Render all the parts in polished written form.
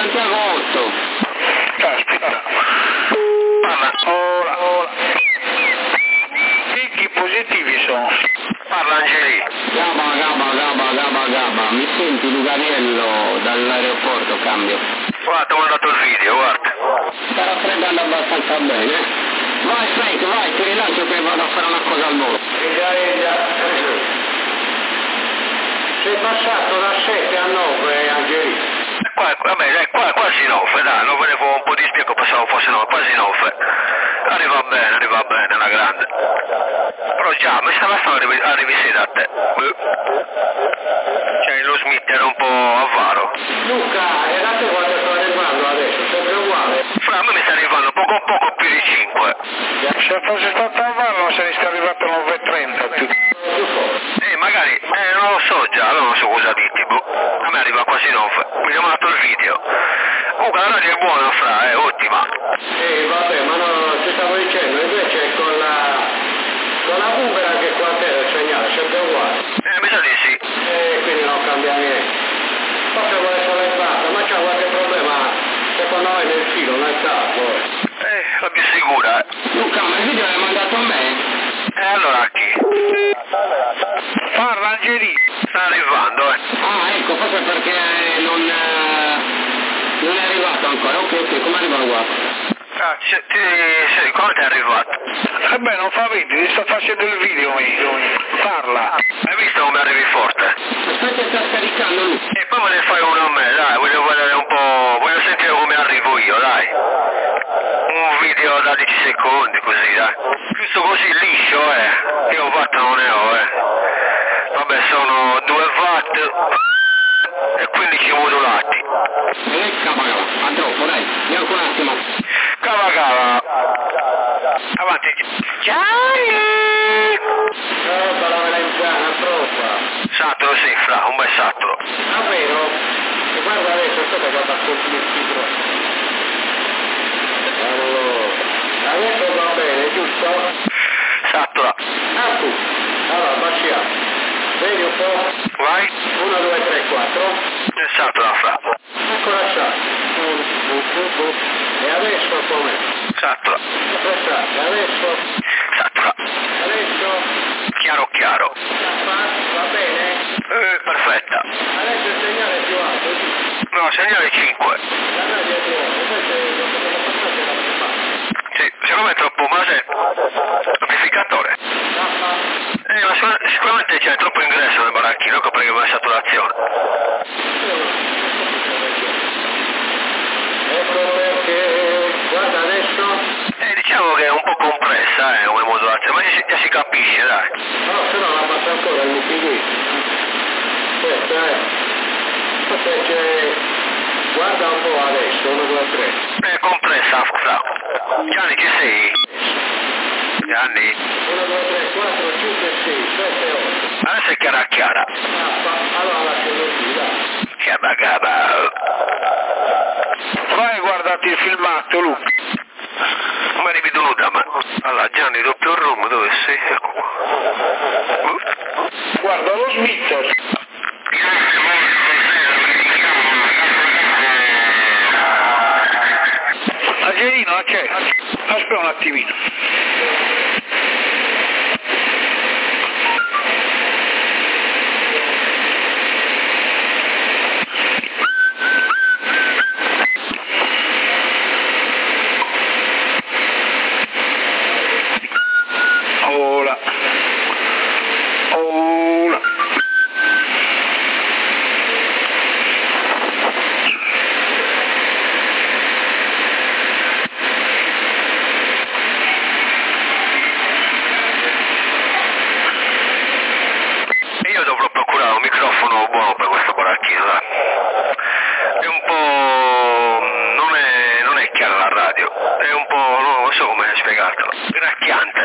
davanti agosto. Caspita. Parla. Ora. Che positivi sono? Parla Angeli. Gabba. Mi senti Lugariello dall'aeroporto, cambio. Guarda, ho mandato il video, guarda. Sta raffreddando abbastanza bene. Vai Frank, vai, ti rilancio che vado a fare una cosa al volo. Sei passato da 7 a 9, Angeli. Quasi 9, dai, non volevo un po' di spiego, pensavo fosse 9, quasi 9. Arriva bene, la grande. Però già, mi stava arrivi sì da te. Cioè, lo Smith era un po' avaro. Luca, e da te quando sto arrivando adesso? Sempre uguale? Fra me mi sta arrivando poco più di 5. Se fosse stato a Vallo saresti arrivato a 9:30 tu. Magari, non lo so già, non so cosa dirti, boh. A me arriva quasi 9, mi ha mandato il video. Comunque la radio è buona, fra, è ottima. Vabbè, ma no, ti stavo dicendo, invece con la boomerang che qua a terra il segnale, sempre uguale. Mi sa di sì. Quindi non cambia niente. Forse vuole essere levata, ma c'è qualche problema, secondo me nel filo, nel capo. La più sicura, Luca, ma il video l'hai mandato a me? allora a chi? Parla Angeli. Sta arrivando, Ah, ecco, forse perché non è arrivato ancora. Ok, come arriva qua? Come ti è arrivato? Beh, non fa video, ti sto facendo il video, parla. Hai visto come arrivi forte? Aspetta, sta scaricando Luca. E poi me ne fai uno a me, dai, voglio vedere un po', voglio sentire come arrivo io, dai. Un video da 10 secondi, così, dai. Giusto così, liscio, Io watt non ne ho, Vabbè, sono 2 watt e 15 modulati. Cava, a troppo, dai, neanche un attimo. Cava. Avanti. Gianni! Troppa la melanzana, troppa. Saturo, sì, fra, un bel saturo. Davvero? E guarda adesso, aspetta che abbasso il titolo. Adesso va bene, giusto? Satura. Allora, baciamo. Vedi un po'? Vai. 1, 2, 3, 4. Satura, fra. Eccola qua. E adesso com'è? Satura. E adesso? Satura. Adesso? Chiaro. Va bene? Perfetta. Adesso il segnale è più alto, giusto? No, segnale 5. La radio è più alta, invece lo che devo passare è la più bassa. Sì, secondo me è troppo, ma c'è amplificatore. Ma sicuramente c'è troppo ingresso nel baracchino, ecco perché va in saturazione. Ecco perché, guarda adesso. Diciamo che è un po' compressa, come modulazione, ma già si capisce, dai. No, se no la passa ancora il MPD. Aspetta, c'è. Guarda un po' adesso, 1, 2, 3. È compressa, fra. Gianni, ci sei? Gianni? 1, 2, 3, 4, 5, 6, 7, 8. Adesso è chiara. Allora lascio così, dai. Gaba. Vai e guardati il filmato, Luca. Ma rivedo nuda, ma... Allora, Gianni, doppio room, dove sei? Ecco qua. Guarda lo Smith. Angelino, c'è. Aspetta un attimino. Ora. Io dovrò procurare un microfono buono per questo baracchino, dai. È un po'... non è chiara la radio, è un po'... non so come spiegartelo, gracchiante.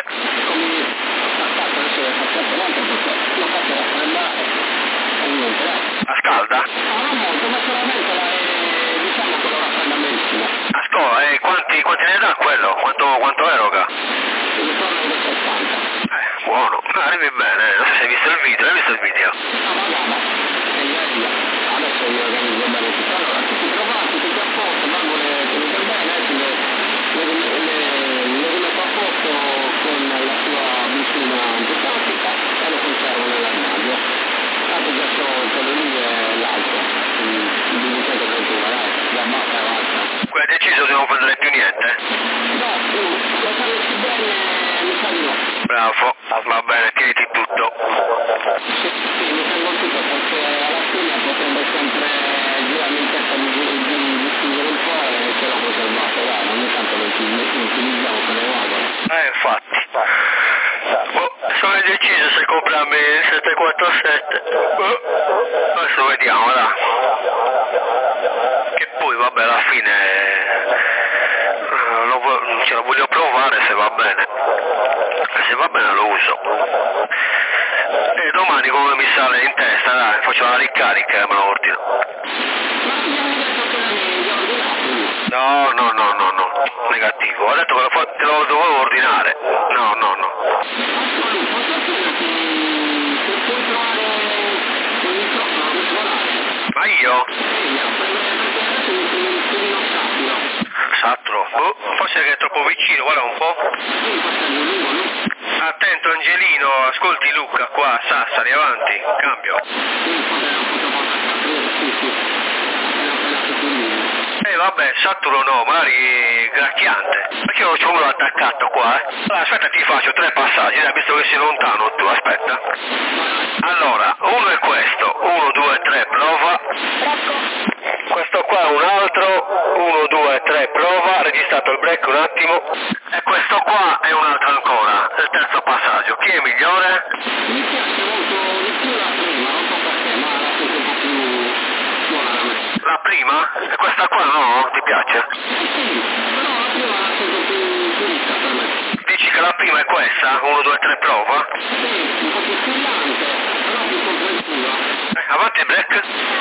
A scalda? Non molto, ma solamente diciamo quello raffreddamentino. Ascolta, quanti ne dà quello? Quanto eroga? Intorno ai 260. Buono, arrivi bene, non so se hai visto il video, hai visto il video? Adesso mi organizzo bene tutto. Allora, tutti trovati, tutti a posto. deciso di non prendere più niente? No, lo sapessi bene, mi sa di no. Bravo, va bene, tieniti tutto. Sì, mi tengo tutto perché alla fine potrebbe sempre girarmi in testa di scrivere un po' e ce l'ho conservato, dai, ogni tanto lo utilizziamo per le vagole. Infatti. Sono indeciso se comprarmi il 747. Adesso vediamo, dai. Che poi, vabbè, alla fine ce lo voglio provare se va bene. Se va bene lo uso. E domani come mi sale in testa, dai, faccio la ricarica e me lo ordino. Ma mi hanno detto che l'avevi ordinato? No, negativo. Ho detto che lo dovevo ordinare. No. Ascolta, posso chiederti se puoi trovare il microfono muscolare? Ma io? Perché adesso mi sembra un pelino stabilo. Satro. Forse che è troppo vicino, guarda un po'. Sì, questo è il lungo, no? Attento Angelino, ascolti Luca qua, Sassari, avanti, cambio. Sì, poteva capire, sì. Appena sicurino. Vabbè, saturo no, magari gracchiante. Perché io c'ho uno attaccato qua, Allora, aspetta, ti faccio 3 passaggi, dai, visto che sei lontano tu, aspetta. Allora, uno è questo, 1, 2, 3, prova. Questo qua è un altro, 1, 2, 3, prova, registrato il break un attimo. E questo qua è un altro ancora, il terzo passaggio. Chi è migliore? Mi piace molto di più la prima, non so perché, ma la sento un po' più buona da me. La prima? E questa qua no? Ti piace? Sì, però la prima la sento più ricca per me. Dici che la prima è questa? 1, 2, 3, prova? Sì, un po' più squillante, però più comprensiva. Avanti il break?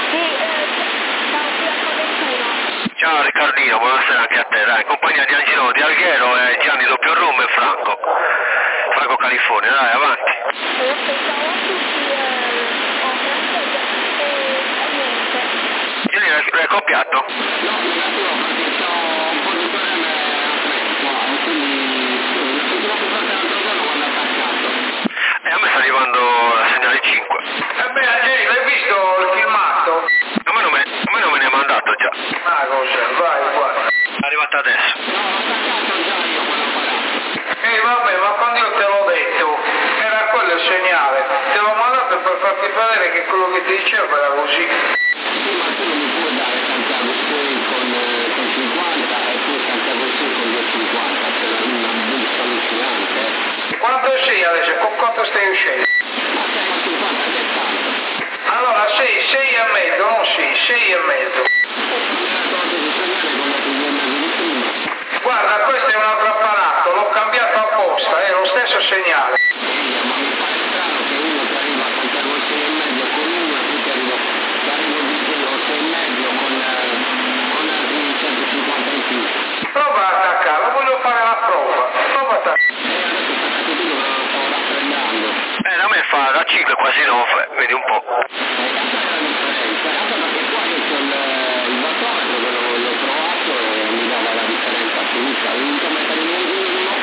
Ciao, Ciao Riccardino, buonasera anche a te, dai, compagnia di Angelo Di Alghero e Gianni Doppio Rum e Franco California, dai, avanti. Pensavo a tutti, ho francese e niente. Gianni, l'hai copiato? No, negativo perché c'ho un po' di problemi a fresco, quindi la sentiva più forte l'altro giorno quando ha attaccato. E a me sta arrivando la segnale 5. Beh, Angeli, l'hai visto il filmato? A me non me ne ha mandato già. Ah, cosa? Vai. È arrivata adesso. No, l'ho attaccato già io quando ho parato. Vabbè, ma quando io te l'ho detto, era quello il segnale. Te l'ho mandato per farti vedere che quello che ti dicevo era così. Sì, ma tu non mi puoi dare Santiago Swing con 50 e poi Santiago Swing con 250, c'è una busta allucinante. Quanto sei adesso? Con quanto stai uscendo? Ma 6,50 che è tanto. Allora, 6 e mezzo, non 6 e mezzo. Non era cosa di segnale come tu mi hai di prima. Guarda, questo è un altro apparato, l'ho cambiato apposta, è lo stesso segnale. Ma mi pare strano che uno che arriva a Santiago 6,5 con uno e tu che arrivo di 6,5 con altri 150 in più. Prova a attaccarlo, voglio fare la prova. Prova a attaccare. Adesso attaccati tu dove lo stavo raffreddando. Da me fa da 5 quasi 9, vedi un po'. Questa è la differenza, anche perché qua io c'ho il battometro che l'ho trovato e mi dava la differenza assoluta, ho dovuto mettere in uno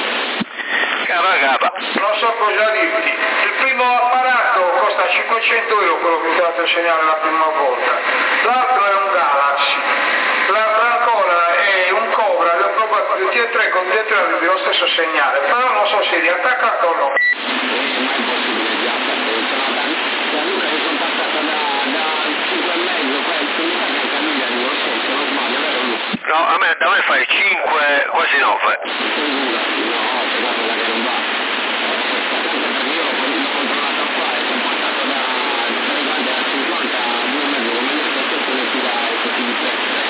K. Cava. Non so cosa dirti. Il primo apparato costa 500 € quello che ti ha dato il segnale la prima volta. L'altro è un Galaxy. L'altro ancora è un Cobra, li ho provato tutti e tre con dentro lo stesso segnale. Però non so se riattaccato o no. Ma è impossibile già, perché sono da Luca mi sono passata da 5,5, questo mi sa che anche a lui gli arrivo lo stesso, non sbaglio, vero Luca? No, da me fai 5, quasi 9. Figurati, no, c'è qualcosa che non va. Anche perché io l'ho controllato qua e sono passato da 3 guardi a 50 a 2,5 come detto, questo ne tira così di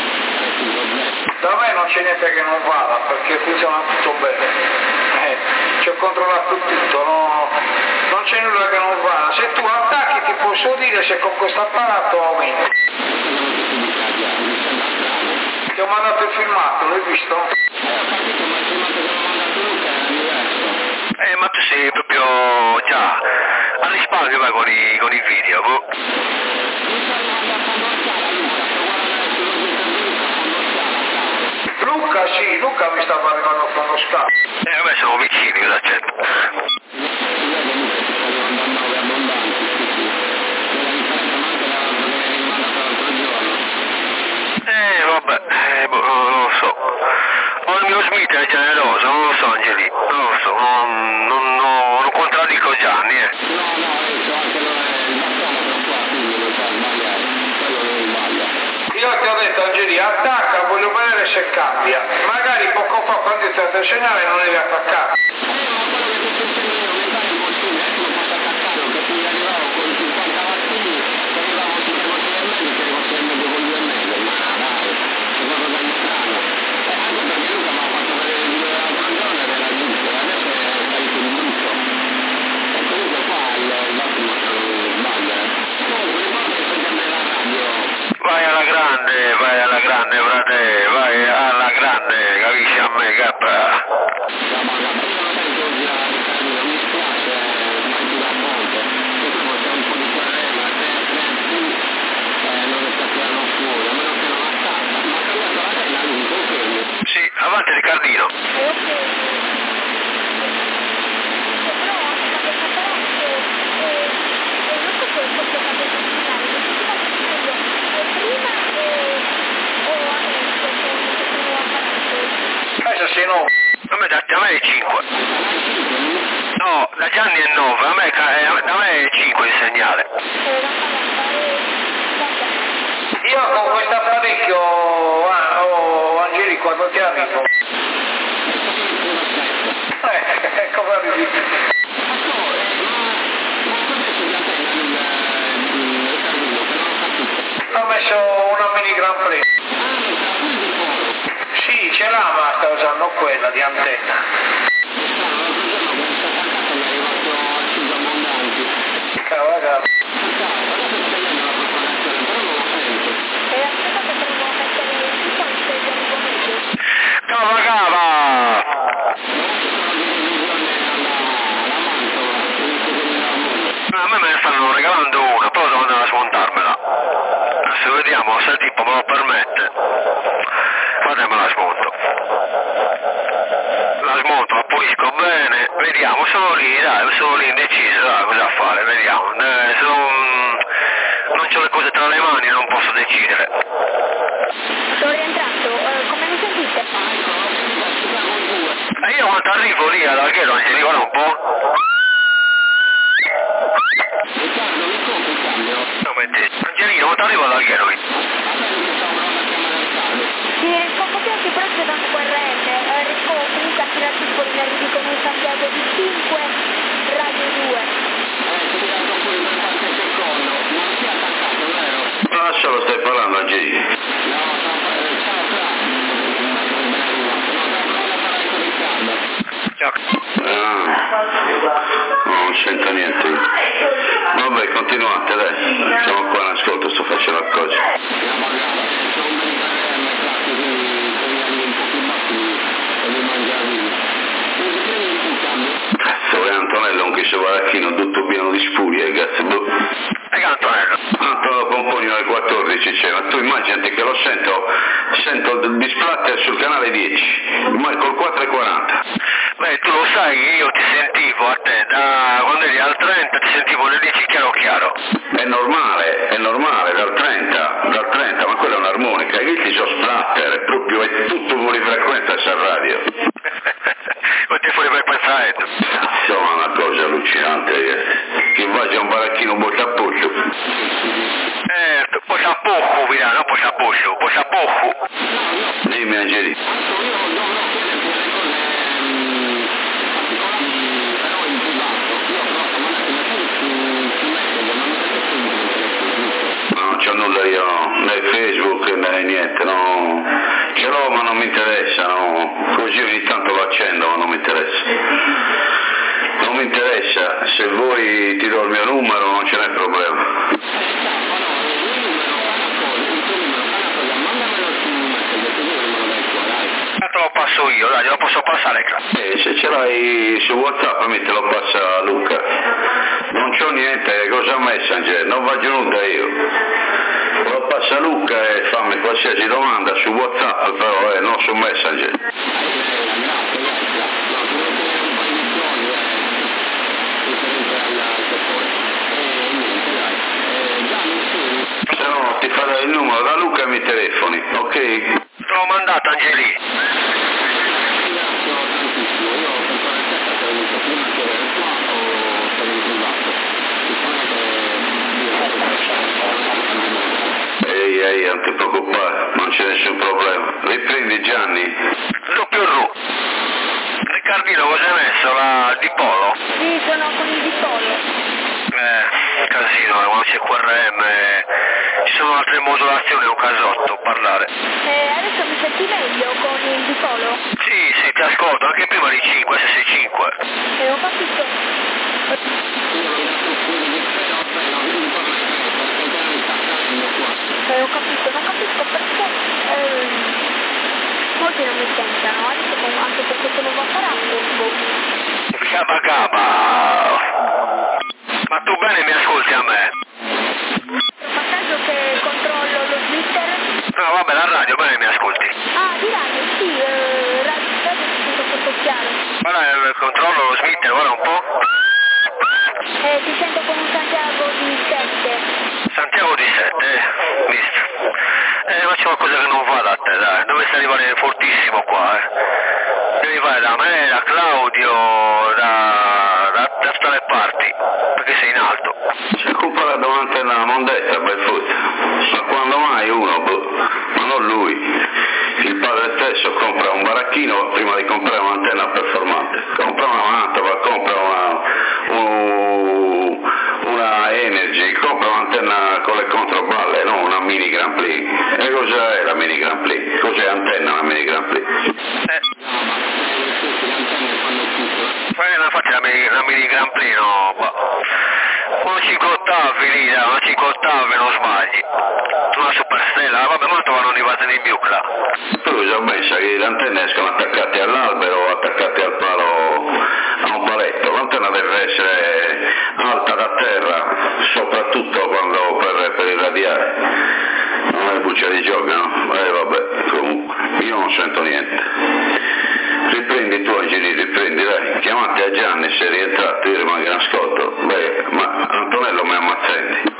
3,5. Da me non c'è niente che non vada perché funziona tutto bene. Ci ho controllato tutto, non c'è nulla che non vada. Se tu attacchi ti posso dire se con questo apparato aumenti. Questo non ti si dica già, mi sembra strano. Ti ho mandato il filmato, l'hai visto? Ho capito, ma il filmato che mi ha mandato Luca era diverso. Ma tu sei proprio già al risparmio vai con i video, boh. Mi sta arrivando a fondo scala Luca, sto guardando sullo Twitter di Luca a fondo scala, cavolo. Luca sì, Luca mi stava arrivando a fondo scala. Vabbè, siamo vicini, cosa accetto. Io che Luca ti sta arrivando a 9 abbondanti, sì. Quella differenza manca da quello che mi hai mandato l'altro giorno. Vabbè, boh, non lo so. ho detto Angeli, attacca, voglio vedere se cambia. Magari poco fa quando è stato il segnale non eri attaccato. Ma quello che ti succede io, mi pare un bottino, adesso non posso attaccare, perché mi arrivavo con 50 wattini, arrivavo con 2 wattini e mezzo, che arrivo con 2 e mezzo, ma dai, è qualcosa di strano. Anche perché Luca mi ha fatto vedere il video della canzone ed era giusto, adesso è salito di brutto. E comunque qua il massimo sbaglia. Comunque ricorda di sentirmi la radio. Vai alla grande, frate, vai alla grande, capisci a me, cappa. La banda, io non sento oggi la Ricardino, mi spiace, manchi da monte. Diciamo c'è un po' di terreno, è non riesco a tirarlo fuori, a meno che non attacca. Ma ha cambiato la tenda lui, confermi? Sì, avanti Riccardino. Ok. Però anche che non so se è stato finale, non si sta facendo prima o adesso con questo nuovo apparato. Adesso sei nuovo. Da me è 5. No, da Gianni è 9, da me è 5 il segnale. Io con questo apparecchio, Angeli, quando ti arrivo? Come arrivi? Ho messo una mini Grand Prix. Sì, ce l'ha, ma sta usando quella di antenna. Cavolo. Cava! A me ne stanno regalando una, poi devo andare a smontarmela. Se vediamo se il tipo me lo permette, fatemela smonto. La smonto, la pulisco bene, vediamo, sono lì indeciso, dai, cosa fare, vediamo. Se non c'ho le cose tra le mani non posso decidere. Sono rientrato, come mi sentite? E io quando arrivo lì ad Alghero, Angeli, guarda un po'. Angelino, quando arrivo ad Alghero? Sì, rispondo piace, però c'è da corrente. Riesco comunque a tirarti fuori in arrivi con un Santiago di 5, radio 2. Ma lascialo, stai parlando, Angelino. Non sento niente. Vabbè, continuate, dai. Siamo qua in ascolto, sto facendo la cosa. Cazzo, è Antonello, un chisce baracchino tutto pieno di spurie, cazzo. E che Antonello? Antonello Pomponio alle 14 c'è, ma tu immaginati che lo sento di splatter sul canale 10, ma col 4,40. Beh, tu lo sai che io ti sentivo a te, quando eri al 30 ti sentivo nel 10 chiaro. È normale, dal 30, ma quella è un'armonica, che ti so splatter, è proprio, è tutto fuori frequenza sta radio. Quanti fuori frequenza è? Insomma, una cosa allucinante, che va c'è un baracchino bocciapoccio. Bocciapocco, Milano, bocciapocco. Dimmi, Angeli. Non c'ho nulla io, né Facebook né niente, no. Ce l'ho ma non mi interessa, no. Così ogni tanto lo accendo ma non mi interessa. Non mi interessa, se vuoi ti do il mio numero, non ce n'è problema. Te lo passo io, dai, lo posso passare, se ce l'hai su WhatsApp mi te lo passa Luca. Non c'ho niente, cosa Messenger, non va giunta io. Lo passa Luca e fammi qualsiasi domanda su WhatsApp, però non su Messenger. Se no ti farò il numero da Luca e mi telefoni, ok? Te l'ho mandato, Angeli. Ehi, non ti preoccupare. Vino, cosa hai messo? La dipolo? Sì, sono con il dipolo. Casino, quando c'è QRM, ci sono altre modulazioni, è un casotto parlare. Adesso mi senti meglio con il dipolo? Sì, ti ascolto, anche prima di 5, se sei 5. Ho capito. Ho capito, non capisco perché molti non mi sentono, adesso anche per questo nuovo apparato. Gaba gaba. Ma tu bene mi ascolti a me? Ma caso che controllo lo splitter? No, vabbè, la radio, bene mi ascolti. Ah, di radio, sì, radio ti sento tutto chiaro. Guarda il controllo, lo splitter, guarda un po'. Ti sento con un Santiago di 7. Santiago di 7, visto. Ma c'è qualcosa che non va da te, dai. Dovresti arrivare fortissimo qua, Devi fare da me, da Claudio, da tale parti, perché sei in alto. Si comprato davanti alla mondezza, per forza. Ma quando mai uno, ma non lui. Il padre stesso compra un baracchino prima di comprare un'antenna performante. Compra una mantova, compra una Energy, compra un'antenna con le controballe, non una mini Grand Prix. E cos'è la mini Grand Prix? Cos'è l'antenna una mini Grand Prix? Infatti la mini Grand Prix, no, una 5 ottavi lì, una 5 ottavi non sbagli. Una superstella, vabbè, ma trovano i vasi di Biucla. Tu già pensa che le antenne escono attaccate all'albero o attaccate al palo, a un paletto. L'antenna deve essere alta da terra, soprattutto quando per irradiare. Non è buccia di gioco, no? Vabbè, comunque, io non sento niente. Riprendi tu Angeli, riprendi, dai. Chiamate a Gianni, se rientrate, io rimango in ascolto. Beh, ma Antonello mi ammazzetti.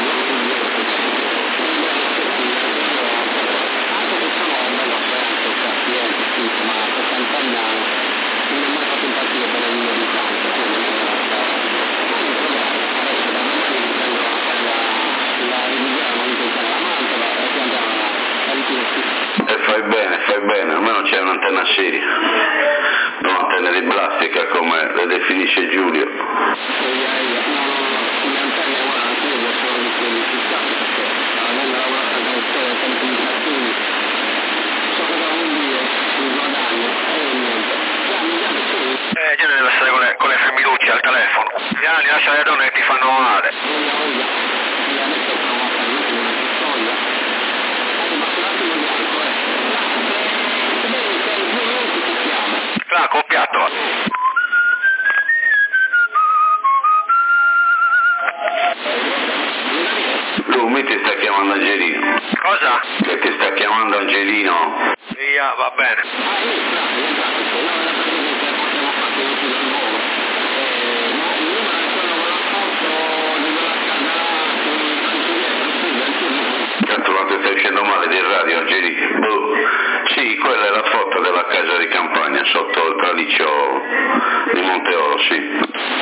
Fai bene, almeno c'è un'antenna seria, non un'antenna di plastica come le definisce Giulio. Gianni deve essere con le femminucce al telefono. Gianni, lascia le donne che ti fanno male. Là, coppiato. Lui ti sta chiamando Angelino. Cosa? Che ti sta chiamando Angelino. Via, va bene. Tanto quanto stai uscendo male di radio, Angelino. Sì, quella è la foto della casa di campagna sotto il traliccio di Monteoro, sì.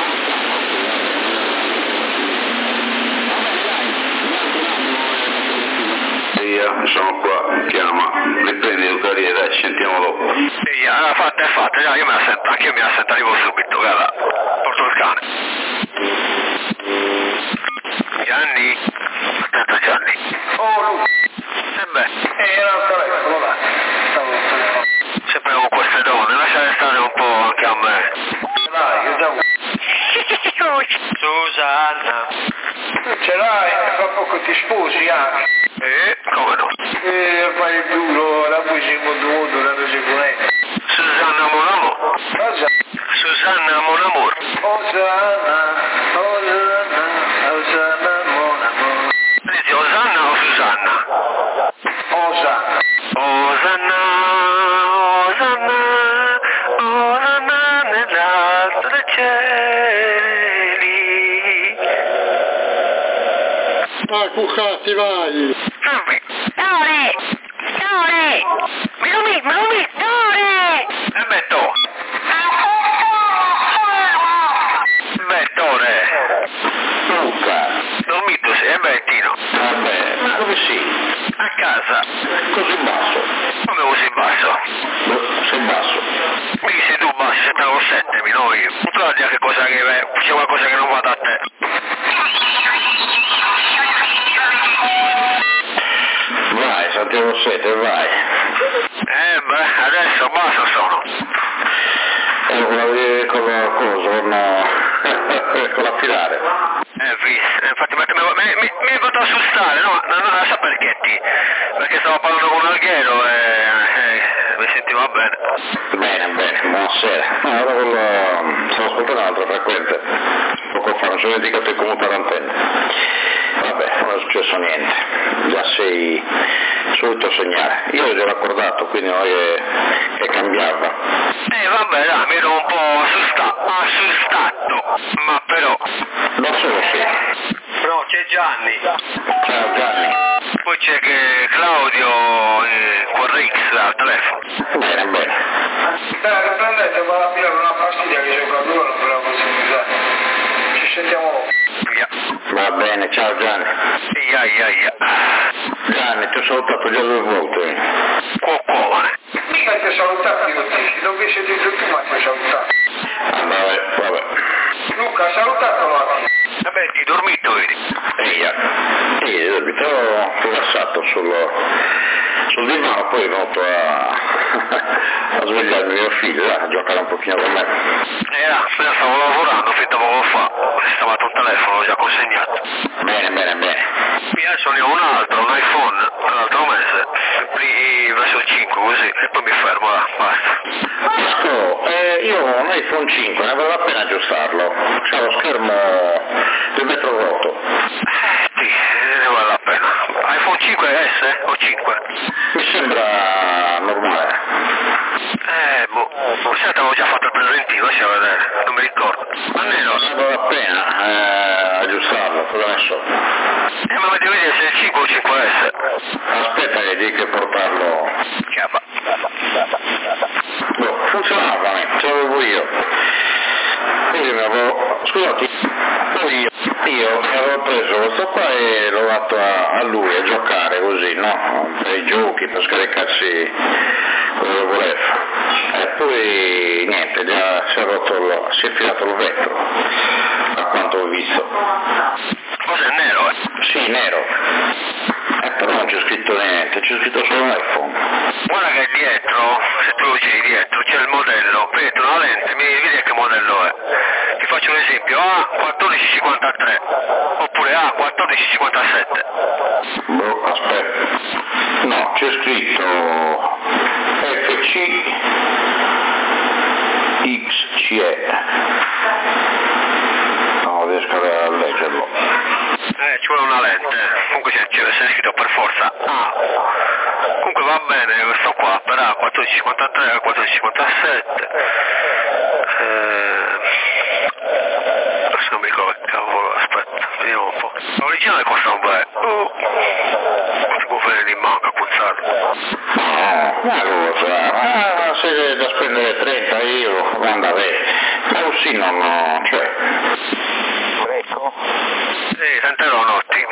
Via, sono qua, chiama, riprendi Eucaria, dai, ci sentiamo dopo. Via, la fatta è fatta, io me la sento, anche io me la sento, arrivo subito, guarda, porto il cane. Gianni? Aspetta Gianni. Oh, Luca. Era il telefono, là. Sempre con queste donne, lasciare stare un po' anche a me. Dai, che già Susanna. ce l'hai, fra poco ti sposi anche. Come no? Fai il duro, la poi siamo due, la sicurezza. Susanna mon amour. Cosa? Susanna mon amour. Osanna, mon amore. Dici Osanna o Susanna? Osanna. Osanna, Osanna, Osanna nell'alto dei cieli. Dai, Cuccati, vai! Dore! Dore! Dore! E Betto! Bettore! Luca! Dormito sei, Bettino? Vabbè, ma dove sei? A casa! Così basso. Come così basso? Sei basso. Quindi sei tu basso, sei con 7, no io. Non te lo dire che cosa che c'è qualcosa che non va da te. Vai, Santiago 7, vai. Beh, adesso basso sono. Con la cosa, con la filare. Visto, infatti mi è fatto assustare, no, non so perché stavo parlando con Alghero e mi sentiva bene. Bene, buonasera. Ora stavo ascoltando un'altra frequenza, poco fa, non ci ho dedicato il commutare antenne. Vabbè, non è successo niente, già sei solito segnare. Io ho già raccordato, quindi non è che cambiava. Vabbè, dai, mi ero un po' assustato, ma però... Non solo sì. No, c'è Gianni. Ciao Gianni. Poi c'è che Claudio Corrix al telefono. Dai, Bene. riprendete, vado a pigliare una pastiglia che c'è qua due, non ve la posso usare. Ci sentiamo. Via. Va bene, ciao Gianni. Ia. Gianni, ti ho salutato già 2 volte. Cuocone. Mica ti ho salutato tutti, dove siete tutti ma ti ho salutato. Vabbè. Luca, ha salutato l'altro. Vabbè, ti dormito, vedi? Sì, ho dormito rilassato sul divano, poi è venuto a svegliarmi mio figlio, a giocare un pochino con me. Stavo lavorando fin da poco fa, stamattina un telefono, l'ho già consegnato. Bene. E adesso ne ho un altro, un iPhone, l'altro mese, lì verso il 5 così, e poi mi fermo là, basta. Io ho un iPhone 5, ne vale la pena aggiustarlo, c'ha lo schermo del metro vuoto. Sì, ne vale la pena. iPhone 5S o 5? Mi sembra normale. Forse avevo già fatto il preventivo, lascia vedere, non mi ricordo. Almeno... Ne vale la pena aggiustarlo, cosa ne so. Ma mi devi vedere se è il 5 o 5S. Aspetta che dico che portarlo. Chiappa. Funzionava, ce l'avevo io. Quindi scusate, poi io mi avevo preso questo qua e l'ho dato a lui a giocare così, no? Per i giochi, per scaricarsi quello che voleva. E poi niente, già si è filato il vetro, a quanto ho visto. Cos'è nero, Sì, nero. Però non c'è scritto niente, c'è scritto solo iPhone. Guarda che dietro, se tu lo giri dietro, c'è il modello, vedi una lente, mi vedi che modello è. Ti faccio un esempio, A1453, oppure A1457. Aspetta. No, c'è scritto FCXCE. Non riesco a leggerlo. Ci vuole una lente, comunque c'è scritto per forza A. Comunque va bene questo qua, per A1453, A1457. Adesso non mi ricordo che cavolo, aspetta, vediamo un po'. L'originale costa un bel. Si può venire in mano a puzzarlo. Una cosa, se è da spendere 30 euro, manda a vedere. Ma così non, cioè. Ecco? Sì, 30 euro notti.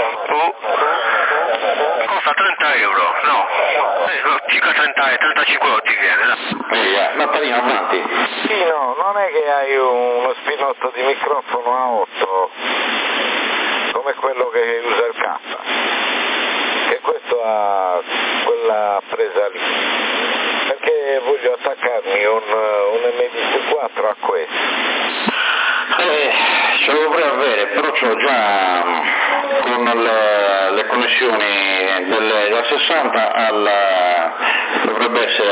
Costa 30 euro, no. Circa 35 euro ti viene. Natalino avanti. Sì, no, non è che hai uno spinotto di microfono a 8 come quello che usa il K, che questo ha quella presa lì, perché voglio attaccarmi un M24 a questo. Ce lo dovrei avere, però ce l'ho già con le connessioni della 60 dovrebbe essere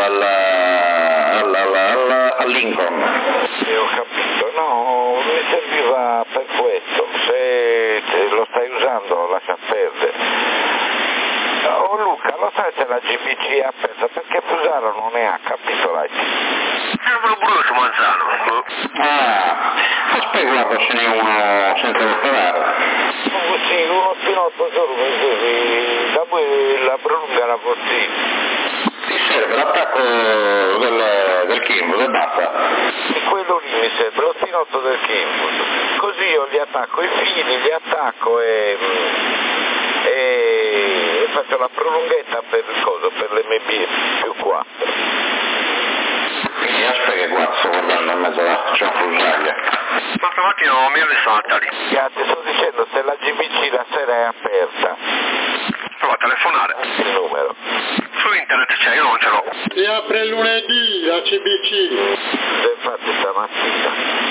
al Lincoln. Sì, ho capito, no, mi serviva per questo, se lo stai usando lascia perdere. Oh Luca, lo sai se la GBC è appesa, perché Fusaro non ne ha capito Sembra brutto Manzano. Aspetta, guarda, ce n'è uno senza operare. Sì, uno spinotto solo così, da poi la prolunga così. Ti serve l'attacco del Kimball e basta. E quello lì mi serve, lo spinotto del Kimball. Così io gli attacco i fili, li attacco e faccio la prolunghetta per il coso, per l'MB più 4. Quindi aspetta che qua sto guardando in mezzo a c'è un fusaglia. Ma stamattina non mi aveva saltato lì. Ti sto dicendo, se la GBC la sera è aperta, Prova a telefonare. il numero. Su internet c'è, io non ce l'ho. Si apre lunedì la CBC. Infatti stamattina.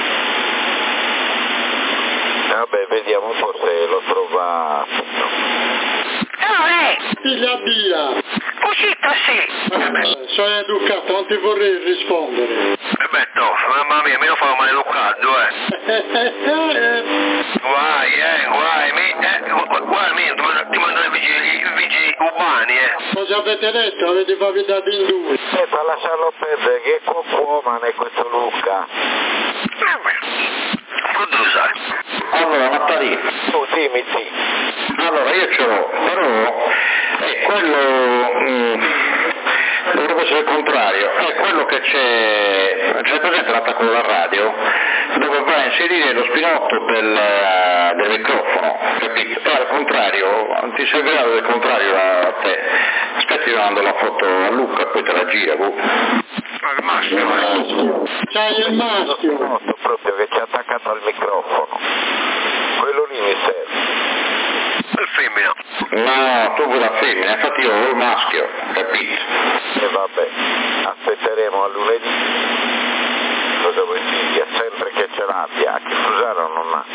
Vabbè, vediamo un po' se lo trova. Figlia Dia. Uscita sì. Sono educato, non ti vorrei rispondere. Betto, mamma mia, mi lo fa maleducato, Guai, ti mandano i vigili urbani, Cosa avete detto? Avete pavitato in due. Ma lasciarlo perdere, che ma è questo Luca. Cosa lo sai? Allora, Mattarì, Tu dimmi sì. allora io ce l'ho, però è quello, dovrebbe essere il contrario, è quello che c'è presente l'attacco della radio, dove va a inserire lo spinotto del microfono, capito? E al contrario, ti servirà del contrario a te. Aspetti, io mando la foto a Luca, poi te la gira, Ma il maschio. C'hai il maschio. Noto proprio che ci ha attaccato al microfono. Quello lì mi serve. Il femmina. No, tu vuoi la femmina, infatti io ho il maschio, capito? E vabbè, aspetteremo a lunedì. Cosa vuoi dire? Sempre che ce l'abbia, che Fusaro non ha.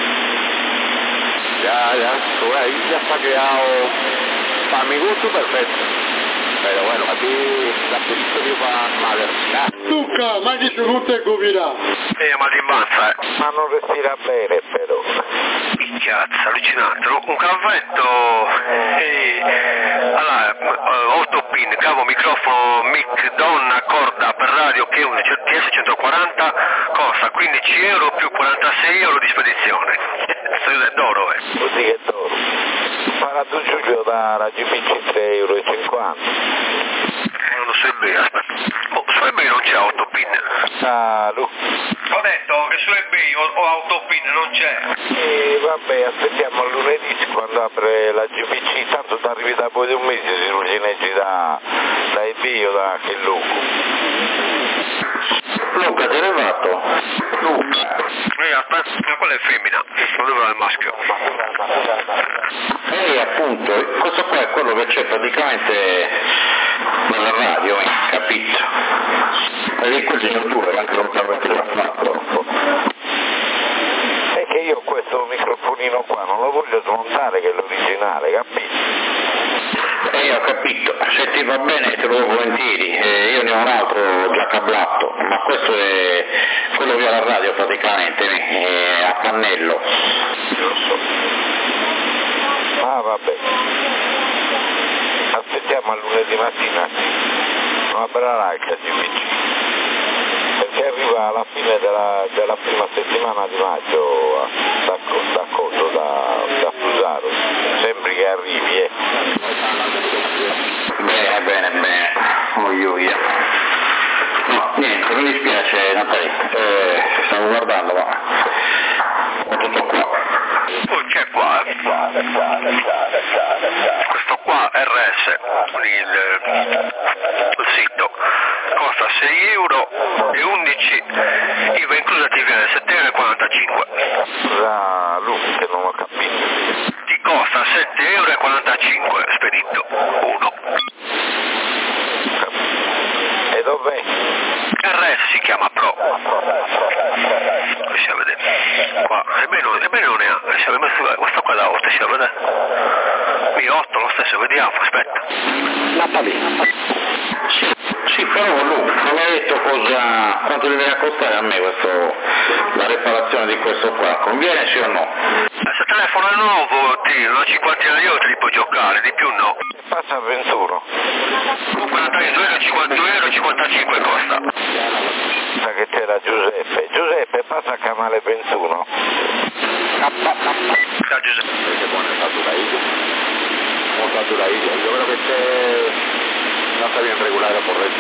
Ya está creado para mi gusto perfecto. Pero bueno, aquí la película va a verdad. Luca, ma chi ci butta e coprirà? Ma ti avanza, Ma non respira bene però. Cazzo, allucinante. Un cavetto, allora, 8 pin, cavo, microfono, mic, donna, corda per radio, che è un TS140, costa 15 euro più 46 euro di spedizione. Questo è d'oro, Così che d'oro. Parato Giulio da GPC 3,50 €. Non so eBay, aspetta. Su eBay non c'è 8 pin. Ah, Lu. Ho detto che su eBay ho 8 pin, non c'è. E vabbè, aspettiamo a lunedì quando apre la GPC, tanto ti arrivi da poi di un mese se non gineggi da eBay o da che Luca. Luca, ti è arrivato? Luca. Aspetta, ma quella è femmina, non dove va il maschio. Appunto, questo qua è quello che c'è praticamente nella radio, capito? E quelli sono due, anche localmente da fatto. È che io questo microfonino qua non lo voglio smontare, che è l'originale, capito? Ho capito, se ti va bene te lo do volentieri, io ne ho un altro già cablato, ma questo è quello via la radio praticamente, a pannello. Ah vabbè, aspettiamo a lunedì mattina, non aprirà il GPC, perché arriva alla fine della prima settimana di maggio da Fusaro, sembri che arrivi, Bene, oioia. No, niente, mi dispiace Natale, stavo guardando, ma ho tutto qua. Poi c'è qua, questo qua RS, il sito, costa 6 euro e 11, IVA inclusa ti viene 7,45 €. La Luca che non ho capito. Ti costa 7,45 € spedito, uno. E dov'è? RS si chiama Pro. Riusciamo a vedere. Qua, ebbene non ne ha. Riusciamo a vedere questo qua da 8, riusciamo a vedere. Qui 8 lo stesso, vediamo, aspetta. Sì, però Luca, non hai detto quanto deve costare a me la reparazione di questo qua, conviene sì o no? Se il telefono è nuovo, una cinquantina di euro te li puoi giocare, di più no. Passa a 21. 42 euro, 52 euro, 55 costa. Sa che c'era Giuseppe. Giuseppe, passa a canale 21. Da Giuseppe. Se pone saturadillo. Como saturadillo. Yo creo que no está bien regulado por red.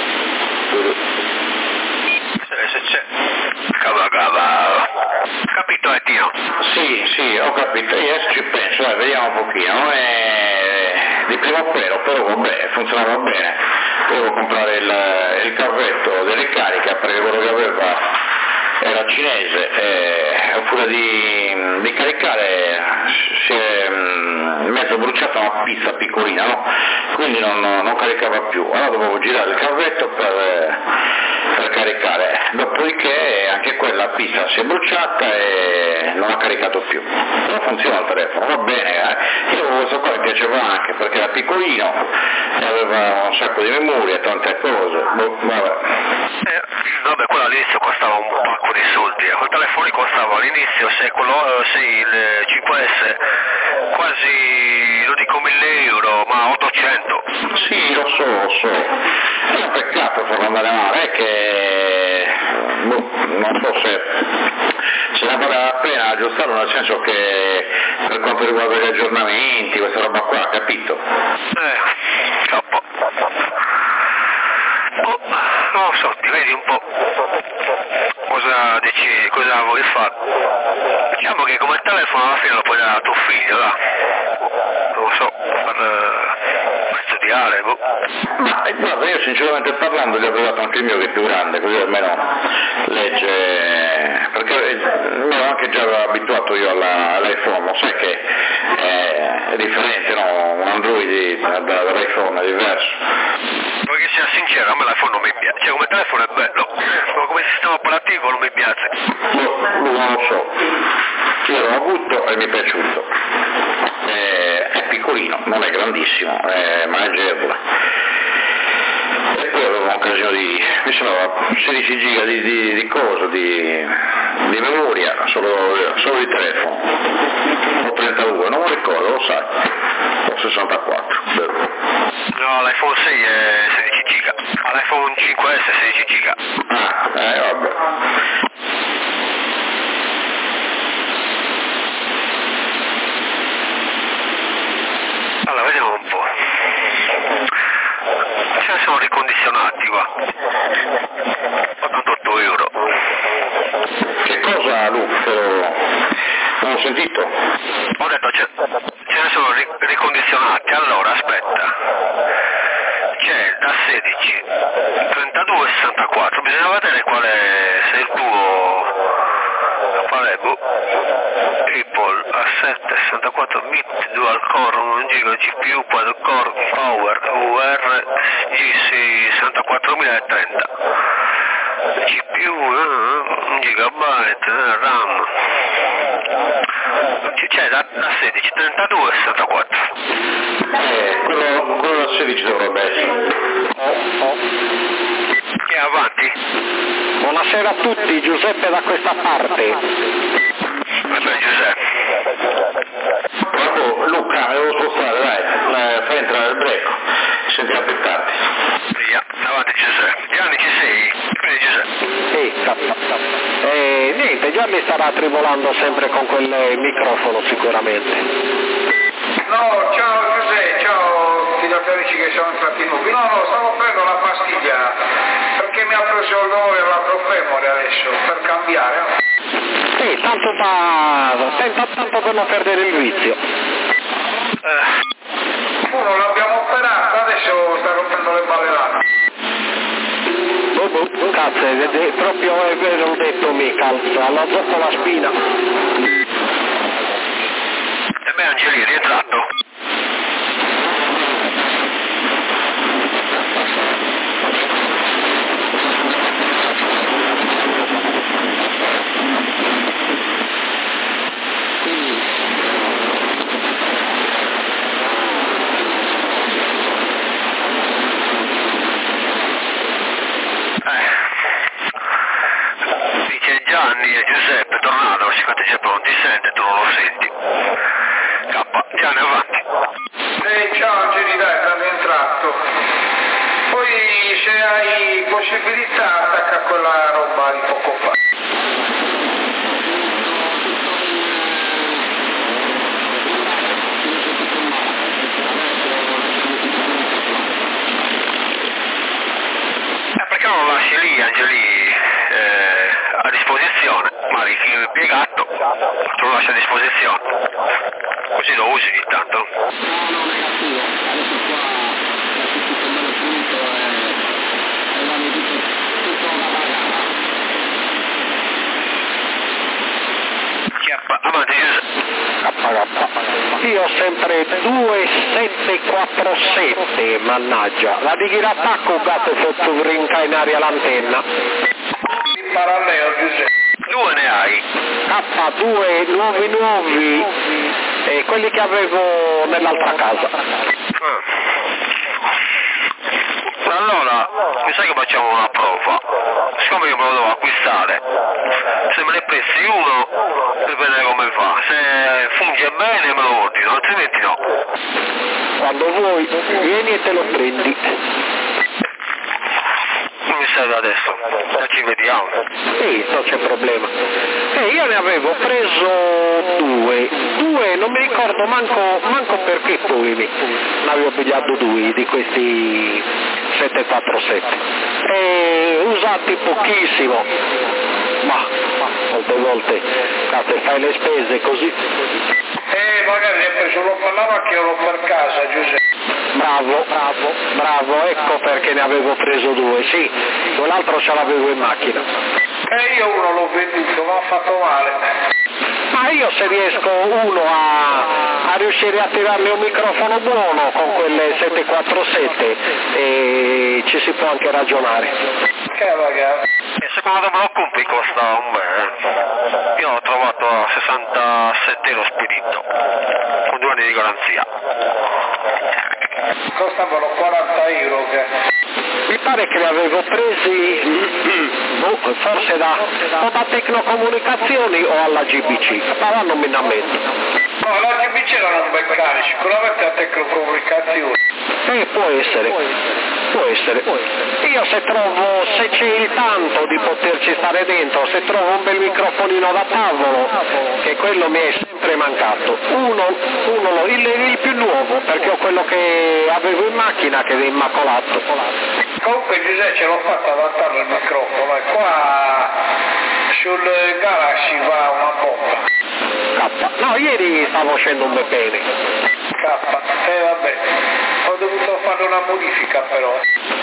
Se c'è. Cava. Capito, Tino? Sì, ho capito, io adesso ci penso, vediamo un pochino, di primo pelo, però vabbè, funzionava bene. Dovevo comprare il carretto delle cariche perché quello che aveva era cinese e a furia di caricare si è mezzo bruciata una pizza piccolina, no? Quindi non caricava più, allora dovevo girare il carretto per caricare, dopodiché anche quella pizza si è bruciata e non ha caricato più, però funziona il telefono, va bene, io questo qua mi piaceva anche perché era piccolino e aveva un sacco di memoria e tante cose, vabbè. Vabbè, quello all'inizio costava un pacco di soldi, quel telefono costava all'inizio, il 5S, quasi, lo dico 1.000 euro, ma 800. Sì, lo so, è un peccato farlo andare male, è che non so se ne vale la pena aggiustarlo, nel senso che per quanto riguarda gli aggiornamenti, questa roba qua, capito? Troppo. Non lo so, ti vedi un po' cosa dici, cosa vuoi fare. Diciamo che come telefono alla fine lo puoi dare a tuo figlio, là. Non lo so, per studiare, boh. Ma guarda, io sinceramente parlando gli avrei dato anche il mio che è più grande, così almeno legge, perché mi ero anche già abituato io all'iPhone, lo sai che è differente, no? Un Android dall'iPhone è diverso. Perché sia sincero, a me l'iPhone non mi piace, cioè come telefono è bello, ma come sistema operativo non mi piace. Non lo so, io l'ho avuto e mi è piaciuto, è piccolino, non è grandissimo, è maneggevole. E poi avevo un casino mi sembrava 16 giga di cosa, di memoria, solo di telefono, o 32, non mi ricordo, lo sai, o 64. No, l'iPhone 6 è 16 giga, l'iPhone 5S è 16 giga. Vabbè. Allora, vediamo un po'. Ce ne sono ricondizionati qua. 88 euro. Che cosa, Luke? Non ho sentito. Ho detto ce ne sono ricondizionati. Allora, aspetta. C'è da 16, 32 e 64. Bisogna vedere qual è, se il tuo... Qual è? Apple A7 64 bit dual core 1 giga GPU quad core power UR G64030 GPU 1 gigabyte RAM, c'è da 16, 32 e 64. Quello da 16 dovrebbe essere. E avanti. Buonasera a tutti, Giuseppe da questa parte. Vabbè, Giuseppe. Bravo, Luca, devo spostare, dai, fai entrare il break, sentiamo più tardi. Via, avanti Giuseppe. Gianni, ci sei? Quindi Giuseppe. Sì, niente, Gianni starà tribolando sempre con quel microfono sicuramente. No, ciao Giuseppe, ciao fidatorici che sono entrati nuovi. No, stavo prendendo la pastiglia perché mi ha preso il dolore all'altro femore adesso per cambiare. Sì, tanto per non perdere il vizio. Uno l'abbiamo operato, adesso sta rompendo le balle là. Cazzo, è proprio l'ho detto mica, alla zoppa la spina. E beh, Angeli, rientrato. Dice Gianni e Giuseppe, tornato, Giuseppe non ti sente, tu non lo senti. Gianni, avanti. Ciao Angeli, dai, sono rientrato. Poi se hai possibilità attacca quella roba di poco fa. Perché non lo lasci lì, Angeli, a disposizione, ma l'impiegato te lo lascio a disposizione, così lo usi ogni tanto. No, negativo, adesso qua c'è tutto bello pulito e va tutto una bagata. Avanti, Io ho sempre 2747, mannaggia. La di attacco gatto sotto brinca in aria l'antenna. In parallelo, Giuseppe. 2 ne hai. K2 nuovi e quelli che avevo nell'altra casa. Allora, mi sa che facciamo una prova. Siccome io me lo devo acquistare, se me ne presti uno per vedere come fa. Se funge bene me lo ordino, altrimenti no. Quando vuoi, vieni e te lo prendi. Mi serve adesso, e ci vediamo. Sì, non c'è problema. Io ne avevo preso due, non mi ricordo manco perché poi ne avevo pigliato 2 di questi 747. Usati pochissimo, ma molte volte fai le spese così. Magari ne hai preso uno per la macchina e uno per casa, Giuseppe. Bravo, ecco perché ne avevo preso 2, sì, quell'altro ce l'avevo in macchina. Io uno l'ho venduto, ma ha fatto male. Ma io se riesco a riuscire a tirarmi un microfono buono con quelle 747 ci si può anche ragionare. Che ragazzi. E secondo me lo compri costa un bel. Io l'ho trovato a 67 euro spedito, con 2 anni di garanzia. Costavano 40 euro che... Mi pare che li avevo presi forse da Tecnocomunicazioni o alla GBC, ma non mi namento. No, la GBC erano un meccanico, sicuramente la Tecnocomunicazioni. Può essere. Io se c'è il tanto di poterci stare dentro, se trovo un bel microfonino da tavolo, che quello mi è sempre mancato, il più nuovo, perché ho quello che avevo in macchina che è immacolato. Comunque Giuseppe ce l'ho fatta adattare il microfono e qua sul Galaxy va una bomba. No, ieri stavo uscendo un bene. Vabbè, ho dovuto fare una modifica però.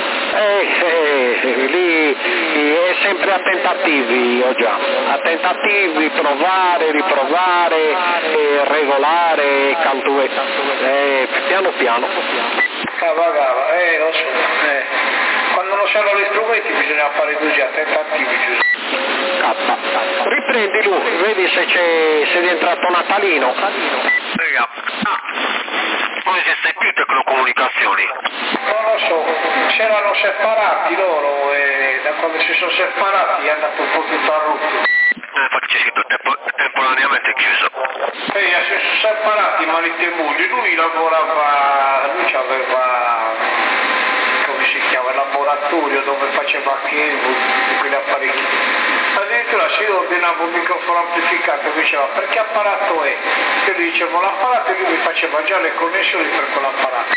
Lì è sempre a tentativi, io già. A tentativi, provare, riprovare, regolare, cantuè. Piano piano. Cava, lo so. Quando non sanno gli strumenti bisogna fare così, a tentativi, Giuseppe. Riprendi lui, vedi se è entrato Natalino. Come siete più Tecnocomunicazioni? Non lo so, si erano separati loro e da quando si sono separati è andato un po' tutto a rotto. Infatti c'è scritto temporaneamente chiuso. Si sono separati marito e moglie, lui aveva, come si chiama, il laboratorio dove faceva cable, quegli apparecchi. Addirittura se io ordinavo un microfono amplificato mi diceva perché apparato è? Io gli dicevo l'apparato e lui mi faceva già le connessioni per quell'apparato.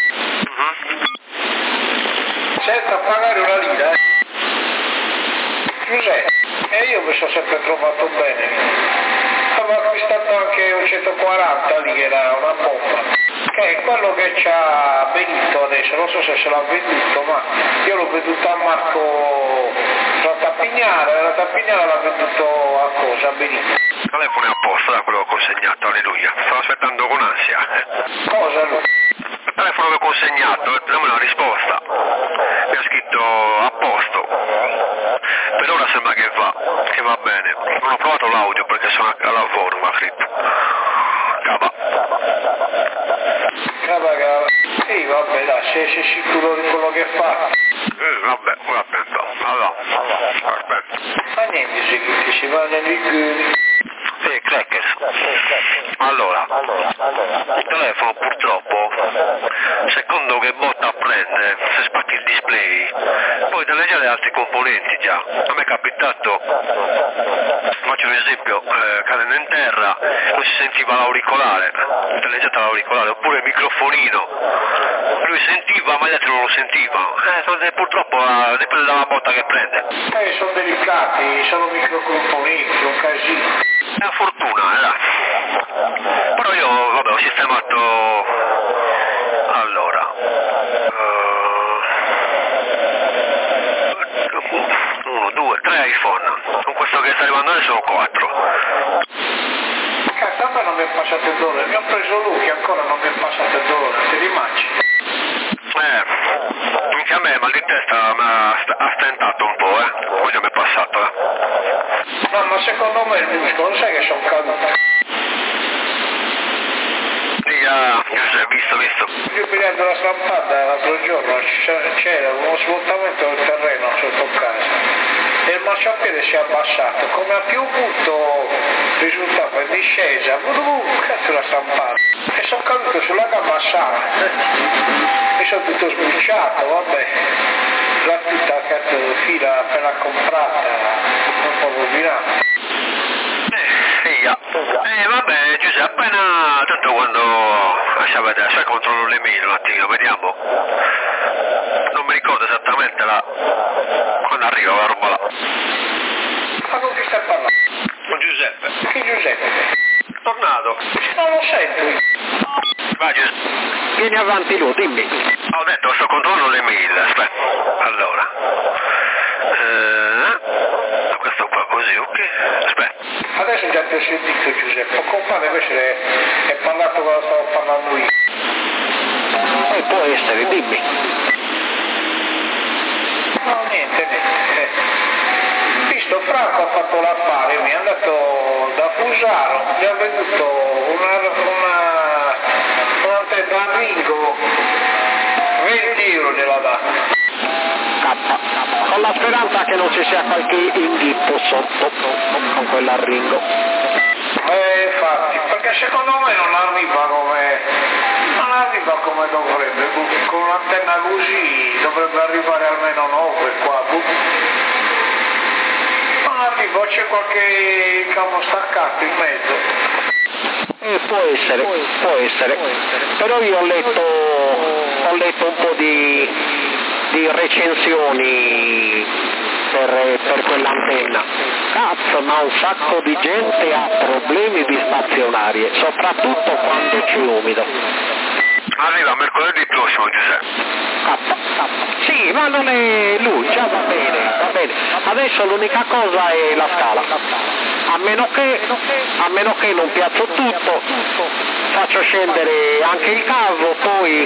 Senza pagare una lira, Giuseppe, e io mi sono sempre trovato bene. Avevo acquistato anche un 140 lì che era una bomba, che è quello che c'ha Benito adesso, non so se ce l'ha venduto, ma io l'ho venduto a Marco Rattapignara l'ha venduto a cosa, a Benito. Il telefono è a posto da quello che ho consegnato, alleluia. Stavo aspettando con ansia. Cosa lui? Il telefono che ho consegnato, dammi una risposta. Mi ha scritto a posto. Per ora sembra che va bene. Non ho provato l'audio perché sono a lavoro, mi ha scritto. Cava. Sì, vabbè, dai, sei sicuro di quello che fa? Vabbè, poi attento. Allora, aspetta. Ma niente, che si va nei liguri. Crackers. Allora, il telefono purtroppo, secondo che botta prende, se spacchi il display, poi danneggiare altri componenti già. A me è capitato, faccio un esempio, cadendo in terra, non si sentiva l'auricolare, danneggiata l'auricolare, oppure il microfonino, lui sentiva ma gli altri non lo sentivano. Purtroppo dipende dalla botta che prende. Sono delicati, sono microcomponenti, un casino. È una fortuna, però io, vabbè, ho sistemato, allora, 1, 2, 3 iPhone, con questo che sta arrivando adesso sono 4. Cazzo, a me non mi è passato il dolore, mi ho preso lui che ancora non mi è passato il dolore, ti rimacci? Minchia, a me mal di testa mi ha stentato un po', poi già mi è passato, No, ma secondo me il muscolo, sai che sono caduto? Sì, visto. Io pigliando la stampata l'altro giorno c'era uno svuotamento del terreno sotto casa e il marciapiede si è abbassato, come ha piovuto risultava in discesa, cazzo la stampata, e sono caduto sulla gamba sana, mi sono tutto sbucciato, vabbè, la tutta cazzo fila appena comprata, un po' rovinato. Vabbè, Giuseppe, appena, tanto quando lascia vedere, sai, controllo le mail un attimo, vediamo. Non mi ricordo esattamente quando arriva la roba là. Ma con chi stai parlando? Con Giuseppe. Che Giuseppe? Tornato. Non lo sento. Vai Giuseppe. Vieni avanti lui, dimmi. Ho detto, sto controllando le mail, aspetta. Allora. Questo qua così, ok? Aspetta. Adesso già ti ho sentito Giuseppe, il compagno invece è parlato quando stavo parlando io. Può essere, dimmi. No, niente. Visto, Franco ha fatto l'affare, mi è andato da Fusaro, mi ha venduto un'antenna a Ringo, 20 euro gliela dà. Con la speranza che non ci sia qualche inghippo sotto con quell'arringo. Infatti, perché secondo me non arriva come dovrebbe, con un'antenna così dovrebbe arrivare almeno 9 qua. Non arriva, c'è qualche cavo staccato in mezzo. Può essere. Però io ho letto un po' di recensioni per quell'antenna. Cazzo, ma un sacco di gente ha problemi di stazionarie, soprattutto quando c'è umido. Arriva mercoledì prossimo, Giuseppe. Sì, ma non è lui, già va bene. Adesso l'unica cosa è la scala. A meno che non piazzo tutto, faccio scendere anche il cavo, poi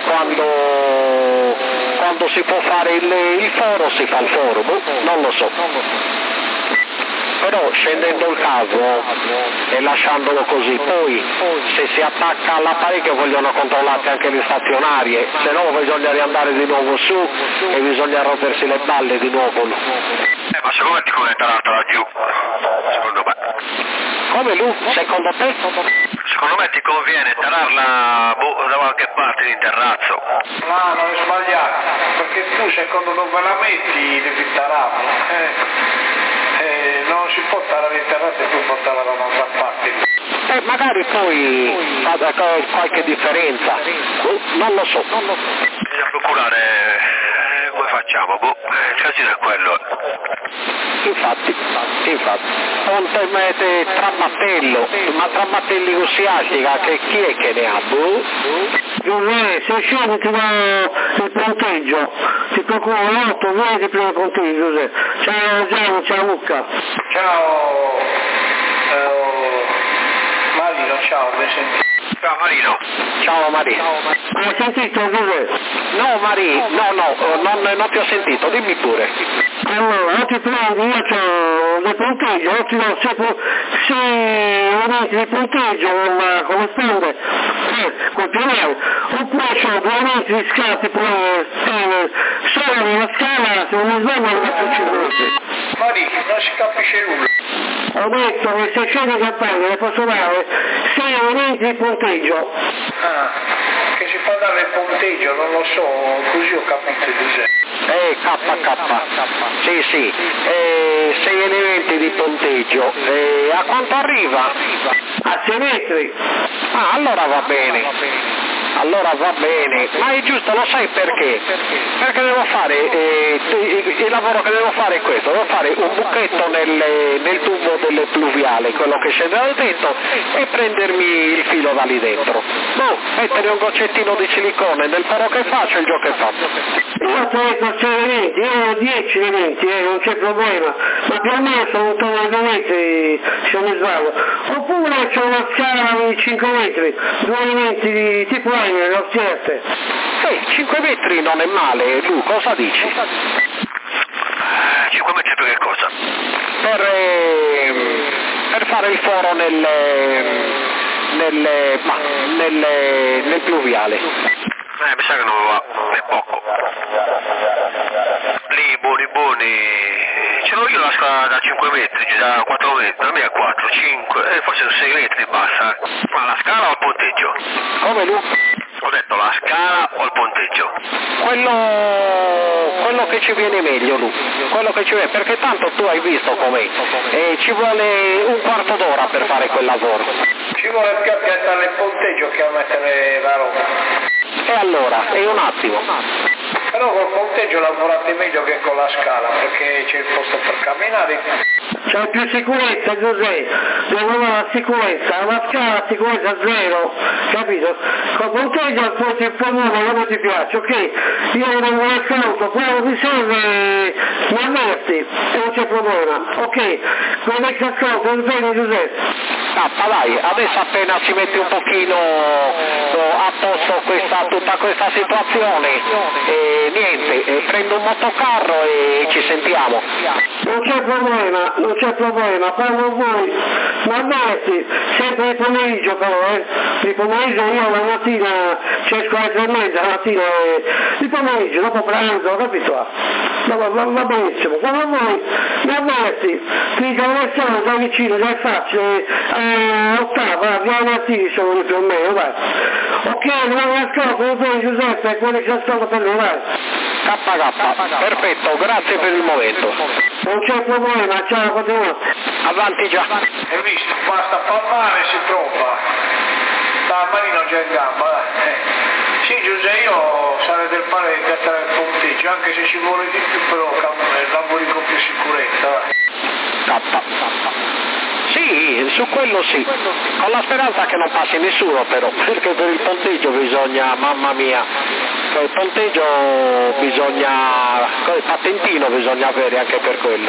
quando si può fare il foro si fa il foro, non lo so. Però scendendo il cavo e lasciandolo così, poi se si attacca all'apparecchio vogliono controllate anche le stazionarie, se no bisogna riandare di nuovo su e bisogna rompersi le balle di nuovo. Ma secondo me ti conviene tararla laggiù, secondo me. Come lui? Secondo te? Secondo me ti conviene tararla da qualche parte in terrazzo. No, non è sbagliato, perché tu secondo dove la metti devi tararla. Non si può tarare in terrazzo e poi portarla da un'altra parte. Magari poi fa qualche differenza, non lo so. Bisogna procurare, come facciamo? Il casino è quello. Infatti. Ponte mete Trammattello, ma Trammattelli così altica, che chi è che ne ha? Se scendi ti dà il punteggio, ti procura l'otto, vieni di primo punteggio, Giuseppe. Ciao Gianni, ciao Luca. Ciao Marino, ciao, mi senti? Ciao Marino. Ciao Marino. Hai sentito Giuseppe? No Marino, non ti ho sentito, dimmi pure. Allora, ti prendi, io ho del punteggio, o ti do 6 uniti di punteggio come standard, col pianeo, oppure c'ho 2 uniti di scarti solo nella scala, se non mi sbaglio, non faccio 5. Marino, non si capisce nulla. Ho detto che se scende campagna le posso dare 6 uniti di punteggio. Che si fa dare il punteggio, non lo so, così ho capito Giuseppe. KK, sì, 6 elementi di punteggio, a quanto arriva? A 6 metri. Allora va bene. Allora va bene, ma è giusto, lo sai perché? Perché devo fare, il lavoro che devo fare è questo, devo fare un buchetto nel tubo delle pluviali, quello che scende dal tetto, e prendermi il filo da lì dentro. No, mettere un goccettino di silicone nel foro che faccio e il gioco è fatto. Io ho detto elementi, io ho 10 elementi, non c'è problema, ma più o meno sono intorno ai 2 metri, se non mi sbaglio. Oppure c'è una scala di 5 metri, 2 elementi di tipo N, le occhiette. 5 metri non è male, Lu, cosa dici? 5 metri per che cosa? Per fare il foro nel pluviale. Mi sa che non va, è poco. Lì, buoni, ce l'ho io la scala da 5 metri, da 4 metri, la mia 4, 5, forse 6 metri basta. Ma la scala o il ponteggio? Come Lu? Ho detto la scala o il ponteggio? Quello che ci viene meglio, Lu, quello che ci viene, perché tanto tu hai visto com'è, e ci vuole un quarto d'ora per fare quel lavoro. Ci vuole più a piantare il ponteggio che a mettere la roba. E allora, è un attimo. Però col ponteggio lavorate meglio che con la scala, perché c'è il posto per camminare. C'è più sicurezza, Giuseppe, devo la sicurezza, la scala sicurezza 0, capito? Col ponteggio il pomone non ti piace, ok? Io non me ne conto, quando mi serve mi avverti e non c'è problema, ok? Con l'ex ascolto, non bene Giuseppe. Dai, adesso appena si mette un pochino a posto tutta questa situazione, niente, prendo un motocarro e ci sentiamo. Non c'è problema, quando vuoi, ma avverti, sempre il pomeriggio però, il pomeriggio io la mattina esco alle 3:30 la mattina, il pomeriggio, dopo pranzo, capito? Va benissimo, quando vuoi, mi avverti, ti dico dove sono, da vicino, già è facile, ottava, via Martini sono lì più o meno, vai. Ok, non ascolto, non sono Giuseppe, quelli che ascolto per lui, vai. KK, perfetto, grazie per il momento. Non c'è problema, ciao, continuate. Avanti già. Hai visto, basta palmare e si trova. La manino già in gamba, dai. Sì Giuseppe, io sarei del parere di piantare il ponteggio, anche se ci vuole di più, però lavori con più sicurezza, dai. Sì, su quello sì, con la speranza che non passi nessuno però, perché per il ponteggio bisogna, mamma mia, per il ponteggio bisogna, il patentino bisogna avere anche per quello.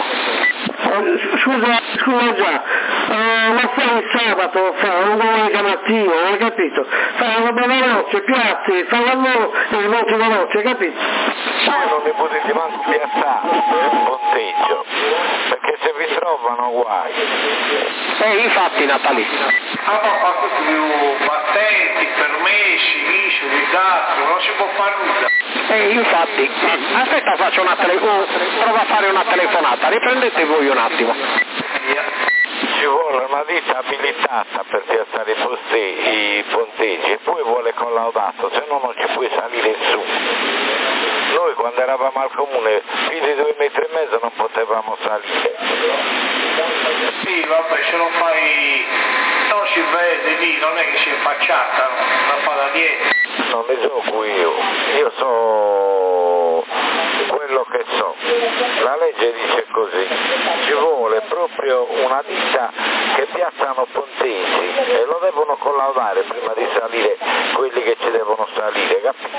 Scusa già, lo fai il sabato, una domenica mattina, hai capito? Fai una roba veloce, piatti, fai lavoro e svolti veloce, hai capito? Voi non mi potete manco piazzare per il ponteggio, perché se vi trovano guai. Infatti Natali. Ma tutti più battenti, permessi, visuri, gatto, non si può fare nulla. Infatti, aspetta faccio provo a fare una telefonata, riprendete voi un attimo. Ci vuole una ditta abilitata per piazzare i ponteggi e poi vuole collaudato, se no non ci puoi salire su. Noi quando eravamo al comune più di 2,5 metri non potevamo salire. Sì, vabbè, se lo fai non si vede lì, non è che si affacciata, la fa da dietro. Non ne gioco io so quello che so. La legge dice così, ci vuole proprio una ditta che piazzano ponteggi e lo devono collaudare prima di salire quelli che ci devono salire, capito?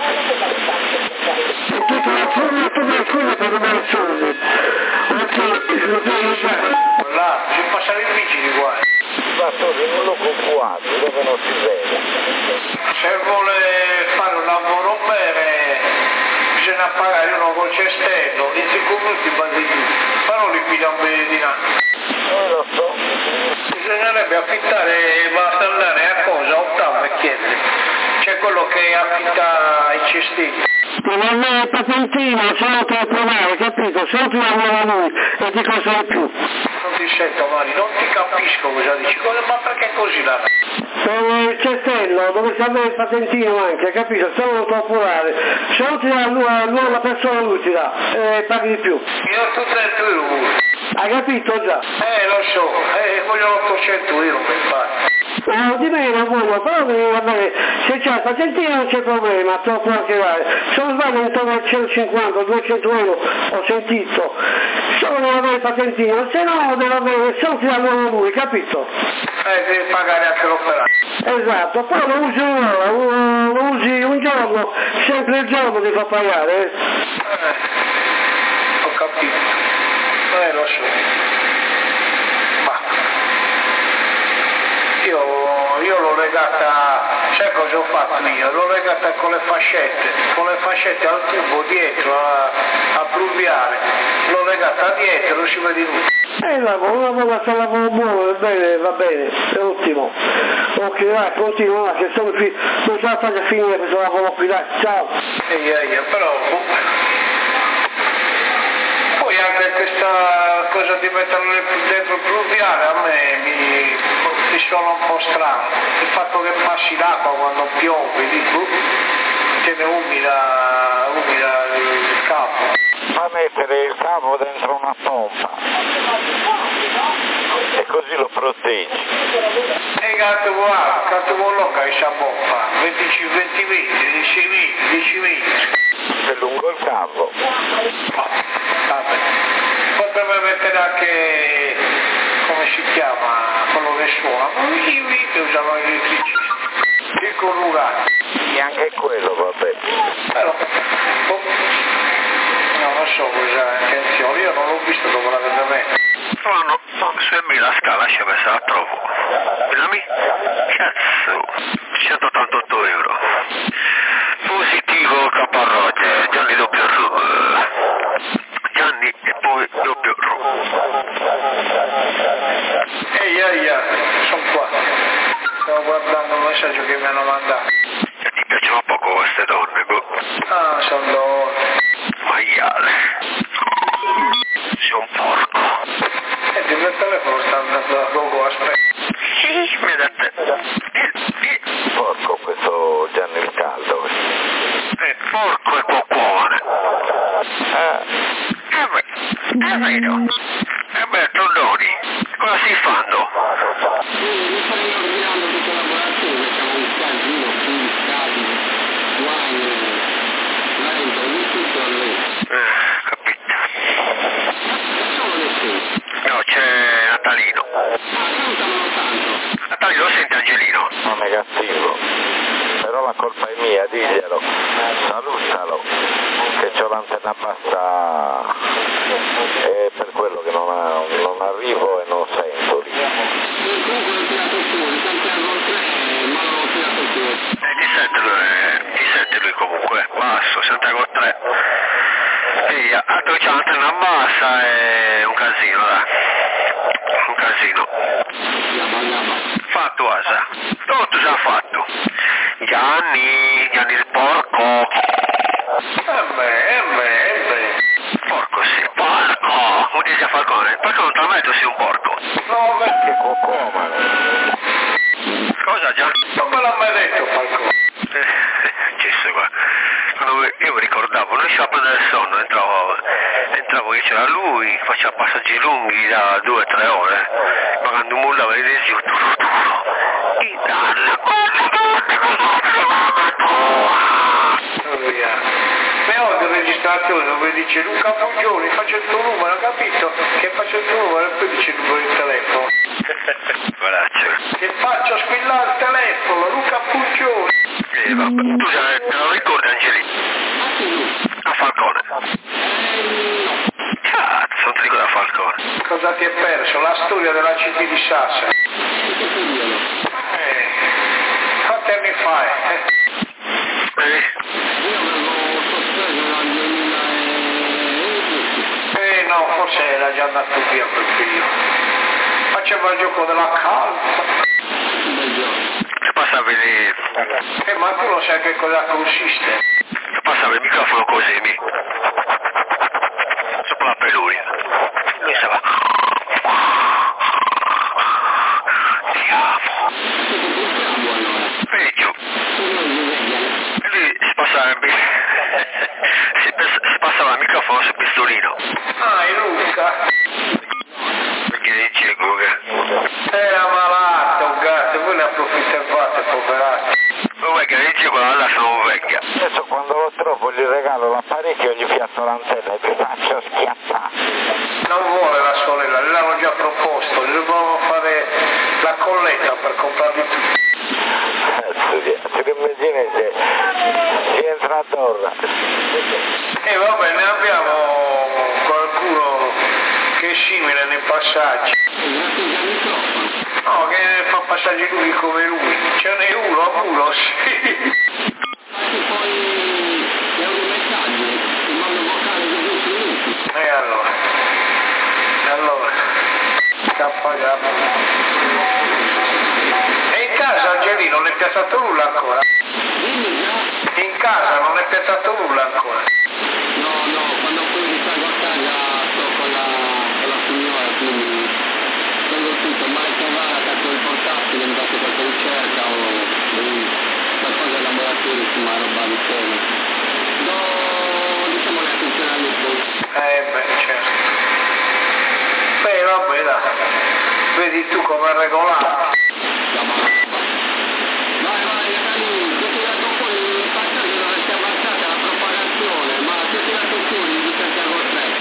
Là, si passare i vigili qua. Ma sono in un luogo quadro dove non si vede. Se vuole fare un lavoro bene bisogna pagare uno col cestello, in 5 minuti base giù, però li piglia un bene di là. Lo so. Bisognerebbe affittare, basta andare a cosa, ottavo e chiedere. C'è quello che affitta i cestini. Non è il patentino, se no te lo provare, capito? Se no ti lavora lui e ti costa di più. Non ti sento Mari, non ti capisco cosa dici, ma perché così là? Il cestello dove si avere il patentino anche, capito? Se no non può provare. Se no ti dà lui, la persona lui ti dà, paghi di più. Io ho tutte le tue ruoli. Hai capito già? Lo so, voglio 800 euro per fare. Di me non voglio, però va bene, se c'è il patentino non c'è problema, te lo può anche dare. Se non sbaglio intorno a 150 200 euro ho sentito, solo deve avere il patentino, se no deve avere, se non ti danno lui, capito? Devi pagare anche l'operaio. Esatto, poi lo usi un'ora, lo usi un giorno, sempre il giorno ti fa pagare. Ho capito. Lo so. Ma io l'ho legata, sai cosa ho fatto io? L'ho legata con le fascette al tubo dietro a pluviale, l'ho legata dietro, non si vede nulla. Lavoro buono, va bene, è ottimo. Ok, dai, continua, che sono qui, non ce la faccio a finire questo lavoro qui, dai, ciao. Però poi anche questa cosa di metterlo dentro il pluviale a me mi suona un po' strano. Il fatto che passi l'acqua quando piove, tiene umida il capo. Fa mettere il capo dentro una pompa e così lo proteggi. E gatto loca che sa pompa, 20 metri, 10 metri. È lungo il capo. Vabbè. Potrebbe mettere anche, come si chiama, quello che suona, che usano gli elettricisti, il connugante. E anche quello va bene. Però, non so cosa intenzione, io non l'ho visto dopo la vendamento. No, se la scala c'è messa la trovo. Bellami? Cazzo, 188 euro. Positivo Caparroge, Gianni doppio rum. Gianni e poi doppio rum. Sono qua. Stavo guardando un messaggio che mi hanno mandato. E ti piacciono poco queste donne, boh. Ah, sono donne. Maiale. Sei un porco. Il telefono sta andando da poco, aspetta. Sì, mi ha detto. Porco questo Gianni il caldo. Porco e cuocone. È vero. Tondoni, cosa stai fanno? Mi sto riordinando tutta la lavorazione, siamo un casino, qui, scadi, wine, vento, di tutto a lui. Capito. Facciamo nessuno. No, c'è Natalino. Salutalo tanto. Natalino, senti Angelino. Non è cattivo. Però la colpa è mia, diglielo. Salutalo. Che c'ho l'antenna bassa e per quello che non arrivo e non sento lì. Comunque l'ho tirato fuori, sempre al gol 3, ma l'ho tirato fuori. Ti sente lui comunque, basso, sente gol 3. E a dove c'è l'antenna bassa è un casino, dai. Un casino. Fatto asa. Tutto già fatto. Gianni il porco. Porco sì, porco. Come dice Falcone? Perché non te la metto, sei un porco? No, Che cocomano. Cosa Gianni? non me l'ha mai detto Falcone. Gesso qua. Io mi ricordavo, noi ci a prendere il sonno, entravo io, c'era lui, faceva passaggi lunghi da 2-3 ore, pagando un mulla per il desio, duro. E dalla Me ho il registratore dove dice Luca Pugioni, faccio il tuo numero, capito? Che faccio il tuo numero e poi dice il numero di telefono. Che faccio squillare il telefono, Luca Pugioni. Vabbè, tu te lo ricordi Angelino? A Falcone? Cazzo, non ti ricordi a Falcone? Cosa ti è perso? La storia della CP di Sassa. Quanti anni fa? No, forse era già andato via quel figlio. Faceva il gioco della calza. Che passa a vedere. Ma tu lo sai che cosa consiste? Che passa il microfono così, sopra la peluria. Mi stava. Ti amo. Peggio. E lui si passava il microfono sul pistolino. Ah, è Luca. Perché dice Guga? Era malato, gatto, voi ne approfittate. ti faccio schiattare. Non vuole la sorella, gliel'avevo già proposto, gli dovevo fare la colletta per comprarli tutti. Ti immagini se si entra a torna. E vabbè, ne abbiamo qualcuno che è simile nei passaggi. No, che fa passaggi lui come lui. Ce n'è uno a culo, sì. E allora? E in casa Angelino non è piazzato nulla ancora? In casa non è piazzato nulla ancora? No, quando poi salgo a casa sto con la signora, quindi tengo tutto, ma il cavale, attacco il portatile, mi faccio qualche ricerca o qualcosa in laboratorio, insomma roba di genere. Diciamo le attenzioni poi. Certo. Beh, vabbè, dai. Vedi tu come è regolato. Vai, io ti dato fuori il passaggio dove si è abbassata la propagazione, ma se ti dato fuori di Santiago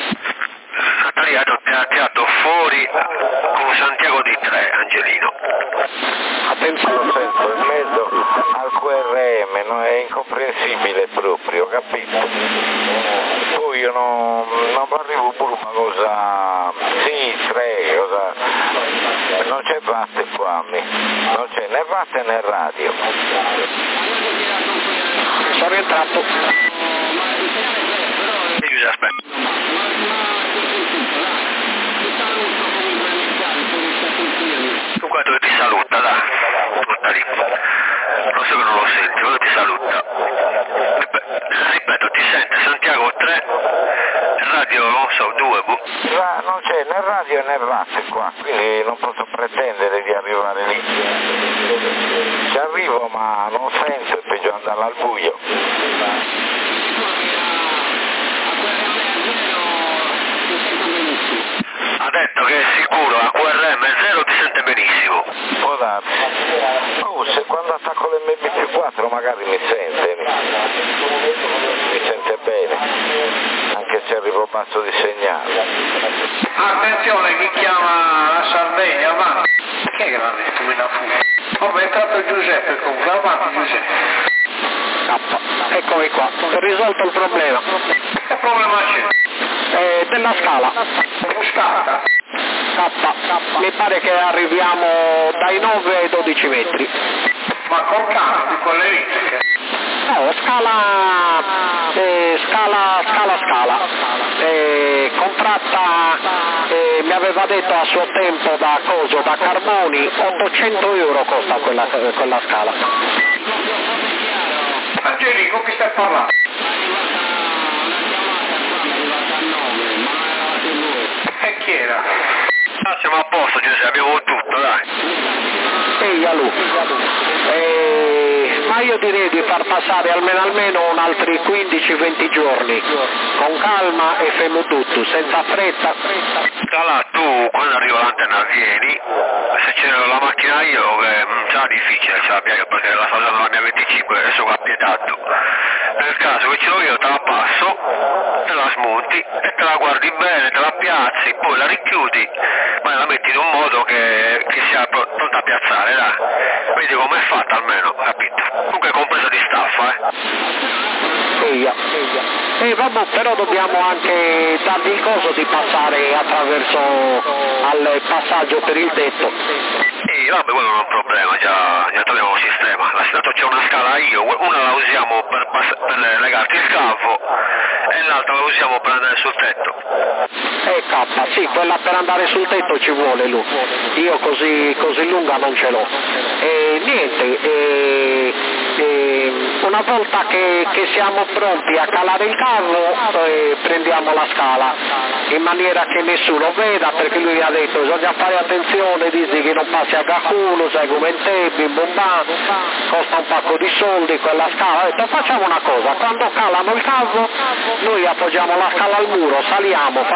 3. Ti ha tirato fuori con Santiago di 3, Angelino. Attenzione, sento in mezzo al QRM, no? È incomprensibile proprio, capito? Poi io non arrivo pure una cosa, sì, 3, cosa, non c'è vatte qua, non c'è né vatte né radio. Sono rientrato. Giuseppe. Dunque tu ti saluta, dai. Tutta lì. Non so che non lo senti, ma ti saluta. Ripeto, ti sente Santiago 3, radio, non so, 2, Non c'è né radio né vatte qua, quindi non posso pretendere di arrivare lì. Ci arrivo ma non sento, è peggio andare al buio. Ha detto che è sicuro, a QRM 0 ti sente benissimo. Può darsi. Oh, se quando attacco l'MB+4 magari mi sente bene, anche se arrivo basso di segnale. Attenzione, chi chiama la Sardegna, avanti. Che è che l'ha detto Mina Fu? Vabbè, è entrato Giuseppe comunque, avanti Giuseppe. Eccomi qua, ho risolto il problema. Che problema c'è? Della scala. Scala? K, mi pare che arriviamo dai 9 ai 12 metri. Ma col cambio di quelle ritmiche? No, scala, contratta, mi aveva detto a suo tempo da Carboni, 800 euro costa quella scala. Angelico, chi stai parlando? E chi era? Siamo a posto, Giuseppe, abbiamo tutto, dai. Ehi, Alù. Ma io direi di far passare almeno un altri 15-20 giorni, con calma e femo tutto, senza fretta. Da là tu, quando arrivo l'antenna vieni, se c'è la macchina io, che sarà difficile, ce l'abbia io perché la sto usando la mia 25 e sono appietato. Nel caso che ce l'ho io te la passo, te la smonti e te la guardi bene, te la piazzi, poi la richiudi, ma la metti in un modo che sia pronta a piazzare, dai. Vedi com'è fatta almeno, capito? Comunque compresa di staffa, vabbè, però dobbiamo anche dargli il coso di passare attraverso al passaggio per il tetto. Vabbè, quello non è un problema, già troviamo un sistema. Tanto c'è una scala io, una la usiamo per legarti il cavo e l'altra la usiamo per andare sul tetto. K, sì, quella per andare sul tetto ci vuole lui. Io così lunga non ce l'ho. E niente, una volta che siamo pronti a calare il cavo prendiamo la scala in maniera che nessuno veda, perché lui ha detto bisogna fare attenzione, dici che non passi a qualcuno, sai come in te, bim bum bam, costa un pacco di soldi quella scala. Ho detto facciamo una cosa, quando calano il cavo noi appoggiamo la scala al muro, saliamo,